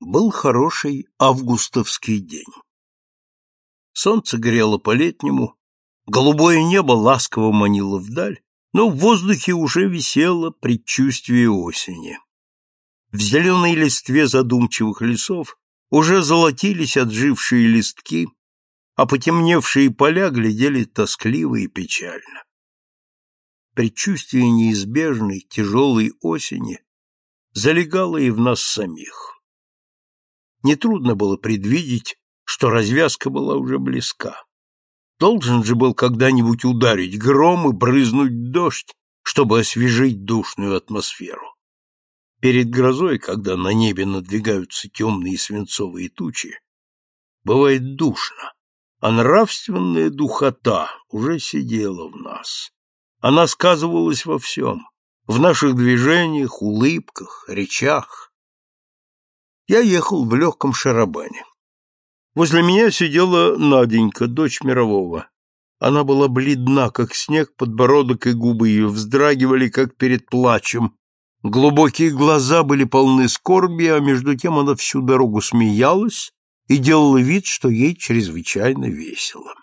Был хороший августовский день. Солнце грело по-летнему, голубое небо ласково манило вдаль, но в воздухе уже висело предчувствие осени. В зеленой листве задумчивых лесов уже золотились отжившие листки, а потемневшие поля глядели тоскливо и печально. Предчувствие неизбежной, тяжелой осени залегало и в нас самих. Нетрудно было предвидеть, что развязка была уже близка. Должен же был когда-нибудь ударить гром и брызнуть дождь, чтобы освежить душную атмосферу. Перед грозой, когда на небе надвигаются темные свинцовые тучи, бывает душно, а нравственная духота уже сидела в нас. Она сказывалась во всем, в наших движениях, улыбках, речах. Я ехал в легком шарабане. Возле меня сидела Наденька, дочь Мирового. Она была бледна, как снег, подбородок и губы ее вздрагивали, как перед плачем. Глубокие глаза были полны скорби, а между тем она всю дорогу смеялась и делала вид, что ей чрезвычайно весело.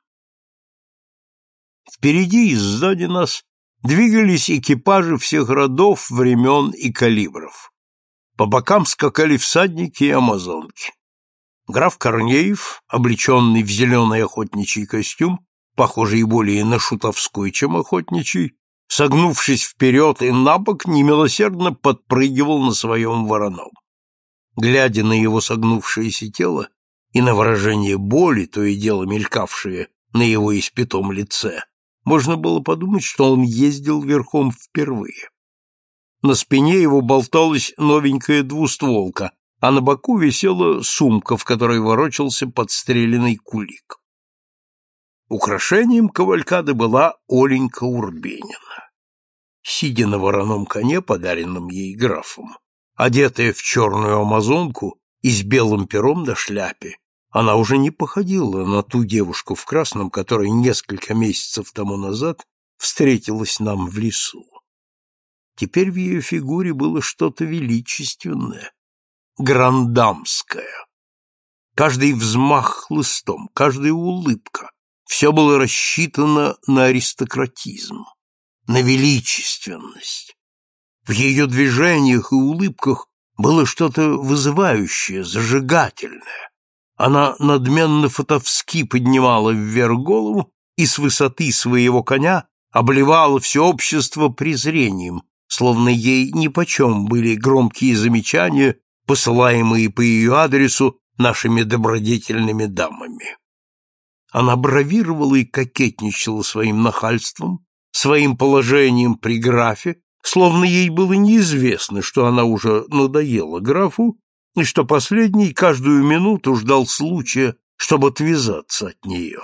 Впереди и сзади нас двигались экипажи всех родов, времен и калибров. По бокам скакали всадники и амазонки. Граф Корнеев, облеченный в зеленый охотничий костюм, похожий более на шутовской, чем охотничий, согнувшись вперед и набок, немилосердно подпрыгивал на своем вороном. Глядя на его согнувшееся тело и на выражение боли, то и дело мелькавшее на его испятом лице, можно было подумать, что он ездил верхом впервые. На спине его болталась новенькая двустволка, а на боку висела сумка, в которой ворочался подстреленный кулик. Украшением кавалькады была Оленька Урбенина. Сидя на вороном коне, подаренном ей графом, одетая в черную амазонку и с белым пером на шляпе, она уже не походила на ту девушку в красном, которая несколько месяцев тому назад встретилась нам в лесу. Теперь в ее фигуре было что-то величественное, грандамское. Каждый взмах хлыстом, каждая улыбка — все было рассчитано на аристократизм, на величественность. В ее движениях и улыбках было что-то вызывающее, зажигательное. Она надменно фатовски поднимала вверх голову и с высоты своего коня обливала все общество презрением, словно ей нипочем были громкие замечания, посылаемые по ее адресу нашими добродетельными дамами. Она бравировала и кокетничала своим нахальством, своим положением при графе, словно ей было неизвестно, что она уже надоела графу, и что последний каждую минуту ждал случая, чтобы отвязаться от нее.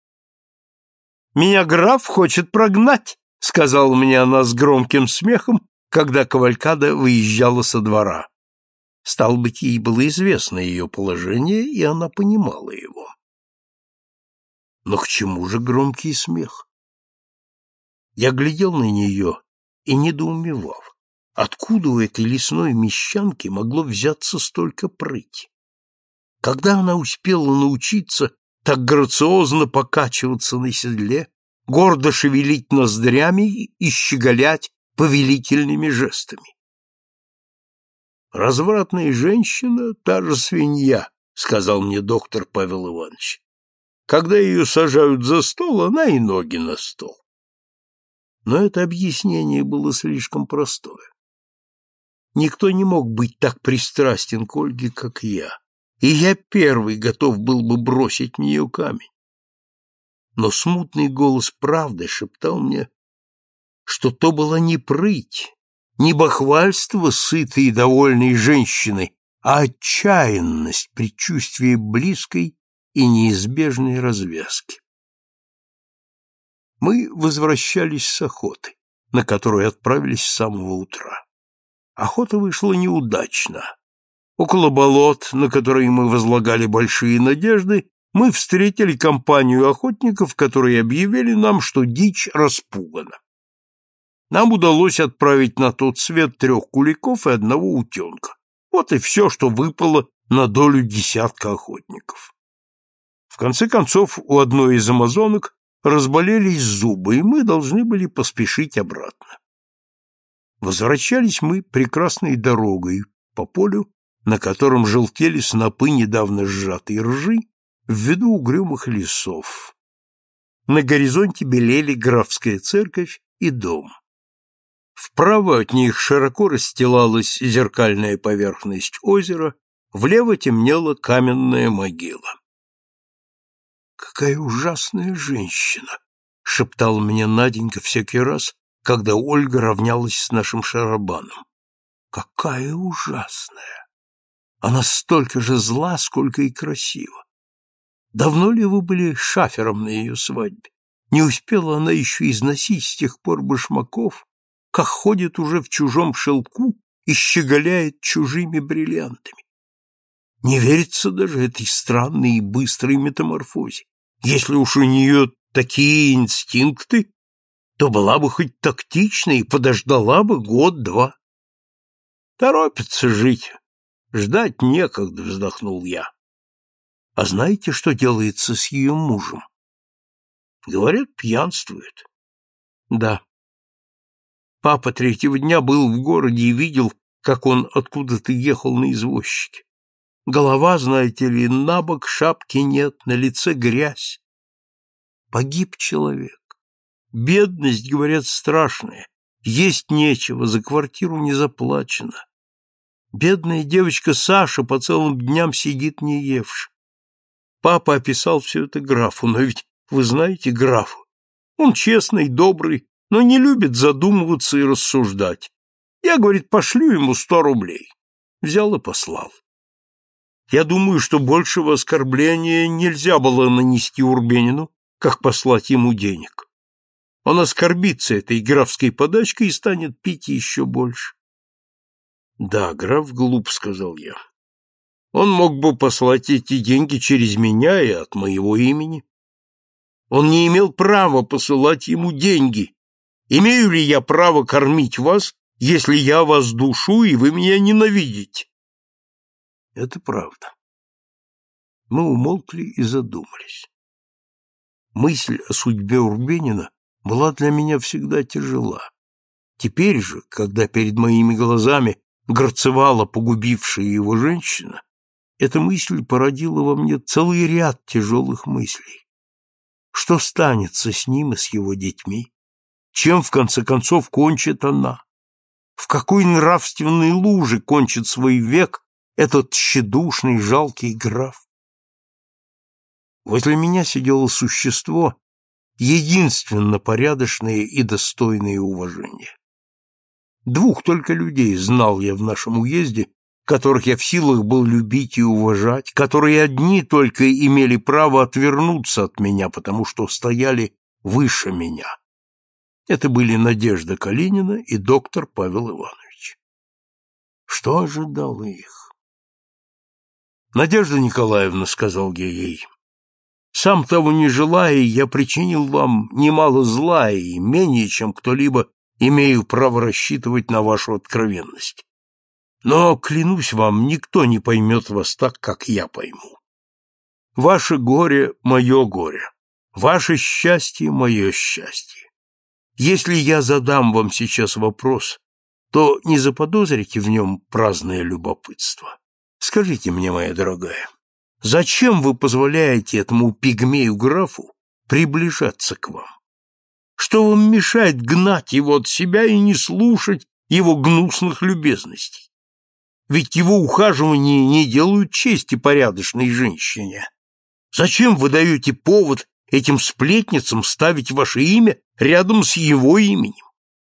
«Меня граф хочет прогнать», — сказала мне она с громким смехом, когда кавалькада выезжала со двора. Стало быть, ей было известно ее положение, и она понимала его. Но к чему же громкий смех? Я глядел на нее и недоумевал, откуда у этой лесной мещанки могло взяться столько прыти. Когда она успела научиться так грациозно покачиваться на седле, гордо шевелить ноздрями и щеголять повелительными жестами? «Развратная женщина — та же свинья», — сказал мне доктор Павел Иванович. «Когда ее сажают за стол, она и ноги на стол». Но это объяснение было слишком простое. Никто не мог быть так пристрастен к Ольге, как я, и я первый готов был бы бросить в нее камень. Но смутный голос правды шептал мне, что то была не прыть, не бахвальство сытой и довольной женщины, а отчаянность предчувствия близкой и неизбежной развязки. Мы возвращались с охоты, на которую отправились с самого утра. Охота вышла неудачно. Около болот, на которые мы возлагали большие надежды, мы встретили компанию охотников, которые объявили нам, что дичь распугана. Нам удалось отправить на тот свет 3 куликов и 1 утенка. Вот и все, что выпало на долю десятка охотников. В конце концов, у одной из амазонок разболелись зубы, и мы должны были поспешить обратно. Возвращались мы прекрасной дорогой по полю, на котором желтели снопы недавно сжатой ржи, в виду угрюмых лесов. На горизонте белели графская церковь и дом. Вправо от них широко расстилалась зеркальная поверхность озера, влево темнела каменная могила. «Какая ужасная женщина!» — шептала мне Наденька всякий раз, когда Ольга равнялась с нашим шарабаном. «Какая ужасная! Она столько же зла, сколько и красива! Давно ли вы были шафером на ее свадьбе? Не успела она еще износить с тех пор башмаков, как ходит уже в чужом шелку и щеголяет чужими бриллиантами? Не верится даже этой странной и быстрой метаморфозе. Если уж у нее такие инстинкты, то была бы хоть тактична и подождала бы год-два. Торопится жить, ждать некогда, вздохнул я. А знаете, что делается с ее мужем? Говорят, пьянствует. Да. Папа третьего дня был в городе и видел, как он откуда-то ехал на извозчике. Голова, знаете ли, набок, шапки нет, на лице грязь. Погиб человек. Бедность, говорят, страшная. Есть нечего, за квартиру не заплачено. Бедная девочка Саша по целым дням сидит не евши. Папа описал все это графу, но ведь вы знаете графа. Он честный, добрый, но не любит задумываться и рассуждать. Я, говорит, пошлю ему 100 рублей. Взял и послал. Я думаю, что большего оскорбления нельзя было нанести Урбенину, как послать ему денег. Он оскорбится этой графской подачкой и станет пить еще больше. Да, граф глуп, сказал я. Он мог бы послать эти деньги через меня и от моего имени. Он не имел права посылать ему деньги. Имею ли я право кормить вас, если я вас душу, и вы меня ненавидите? Это правда. Мы умолкли и задумались. Мысль о судьбе Урбенина была для меня всегда тяжела. Теперь же, когда перед моими глазами горцевала погубившая его женщина, эта мысль породила во мне целый ряд тяжелых мыслей. Что станется с ним и с его детьми? Чем, в конце концов, кончит она? В какой нравственной луже кончит свой век этот тщедушный, жалкий граф? Возле меня сидело существо, единственно порядочное и достойное уважения. 2 только людей знал я в нашем уезде, которых я в силах был любить и уважать, которые одни только имели право отвернуться от меня, потому что стояли выше меня. Это были Надежда Калинина и доктор Павел Иванович. Что ожидало их? «Надежда Николаевна, — сказал я ей, — сам того не желая, я причинил вам немало зла и менее, чем кто-либо, имею право рассчитывать на вашу откровенность. Но, клянусь вам, никто не поймет вас так, как я пойму. Ваше горе — мое горе, ваше счастье — мое счастье. Если я задам вам сейчас вопрос, то не заподозрите в нем праздное любопытство. Скажите мне, моя дорогая, зачем вы позволяете этому пигмею-графу приближаться к вам? Что вам мешает гнать его от себя и не слушать его гнусных любезностей? Ведь его ухаживания не делают чести порядочной женщине. Зачем вы даете повод этим сплетницам ставить ваше имя рядом с его именем?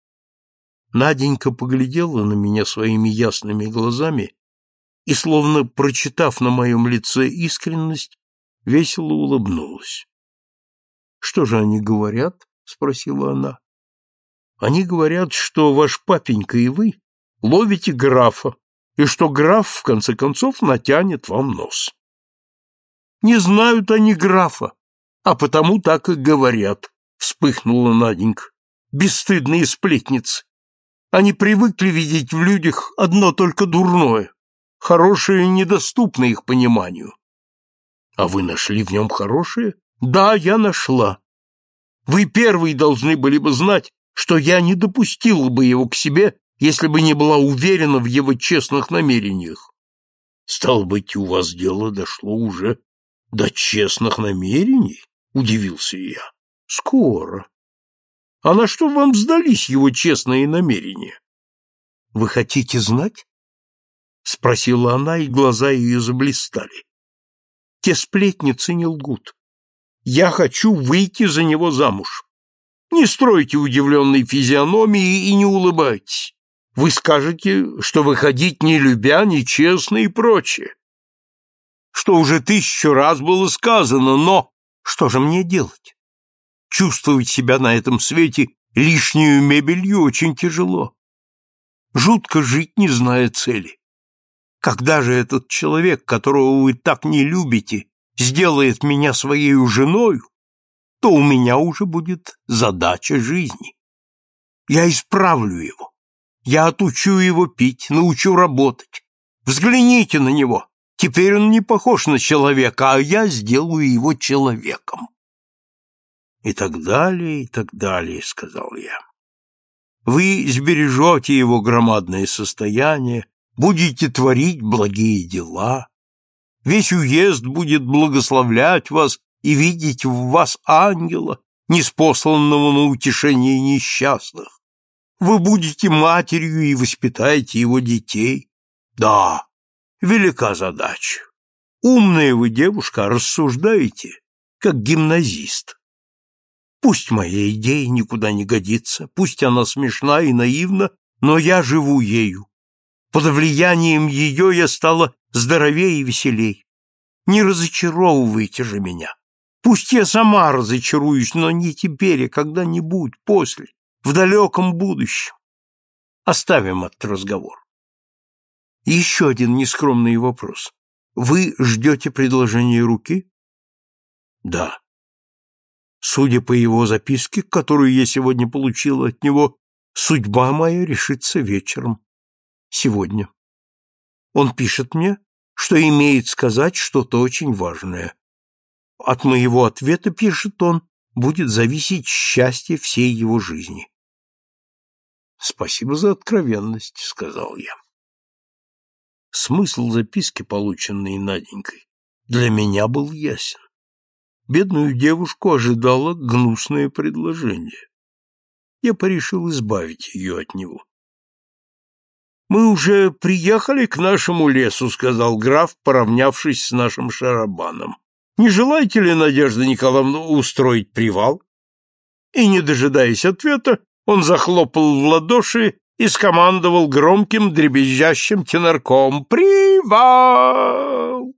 Наденька поглядела на меня своими ясными глазами и, словно прочитав на моем лице искренность, весело улыбнулась. — Что же они говорят? — спросила она. — Они говорят, что ваш папенька и вы ловите графа, и что граф, в конце концов, натянет вам нос. Не знают они графа, а потому так и говорят, — вспыхнула Наденька. Бесстыдные сплетницы. Они привыкли видеть в людях одно только дурное. Хорошее недоступно их пониманию. А вы нашли в нем хорошее? Да, я нашла. Вы первый должны были бы знать, что я не допустила бы его к себе, если бы не была уверена в его честных намерениях. Стало быть, у вас дело дошло уже до честных намерений? Удивился я. Скоро. А на что вам сдались его честные намерения? Вы хотите знать? Спросила она, и глаза ее заблистали. Те сплетницы не лгут. Я хочу выйти за него замуж. Не стройте удивленной физиономии и не улыбайтесь. Вы скажете, что выходить не любя, нечестно и прочее. Что уже 1000 раз было сказано, но что же мне делать? Чувствовать себя на этом свете лишнюю мебелью очень тяжело. Жутко жить, не зная цели. Когда же этот человек, которого вы так не любите, сделает меня своей женою, то у меня уже будет задача жизни. Я исправлю его. Я отучу его пить, научу работать. Взгляните на него. Теперь он не похож на человека, а я сделаю его человеком. И так далее, сказал я. Вы сбережете его громадное состояние, будете творить благие дела. Весь уезд будет благословлять вас и видеть в вас ангела, ниспосланного на утешение несчастных. Вы будете матерью и воспитаете его детей. Да, велика задача. Умная вы девушка, рассуждаете, как гимназист. Пусть моя идея никуда не годится, пусть она смешна и наивна, но я живу ею. Под влиянием ее я стала здоровее и веселей. Не разочаровывайте же меня. Пусть я сама разочаруюсь, но не теперь, а когда-нибудь, после, в далеком будущем. Оставим этот разговор. Еще один нескромный вопрос. Вы ждете предложения руки? Да. Судя по его записке, которую я сегодня получила от него, судьба моя решится вечером. Сегодня. Он пишет мне, что имеет сказать что-то очень важное. От моего ответа, пишет он, будет зависеть счастье всей его жизни. Спасибо за откровенность, сказал я. Смысл записки, полученной Наденькой, для меня был ясен. Бедную девушку ожидало гнусное предложение. Я порешил избавить ее от него. «Мы уже приехали к нашему лесу», — сказал граф, поравнявшись с нашим шарабаном. «Не желаете ли, Надежда Николаевна, устроить привал?» И, не дожидаясь ответа, он захлопал в ладоши и скомандовал громким дребезжащим тенорком: «Привал!»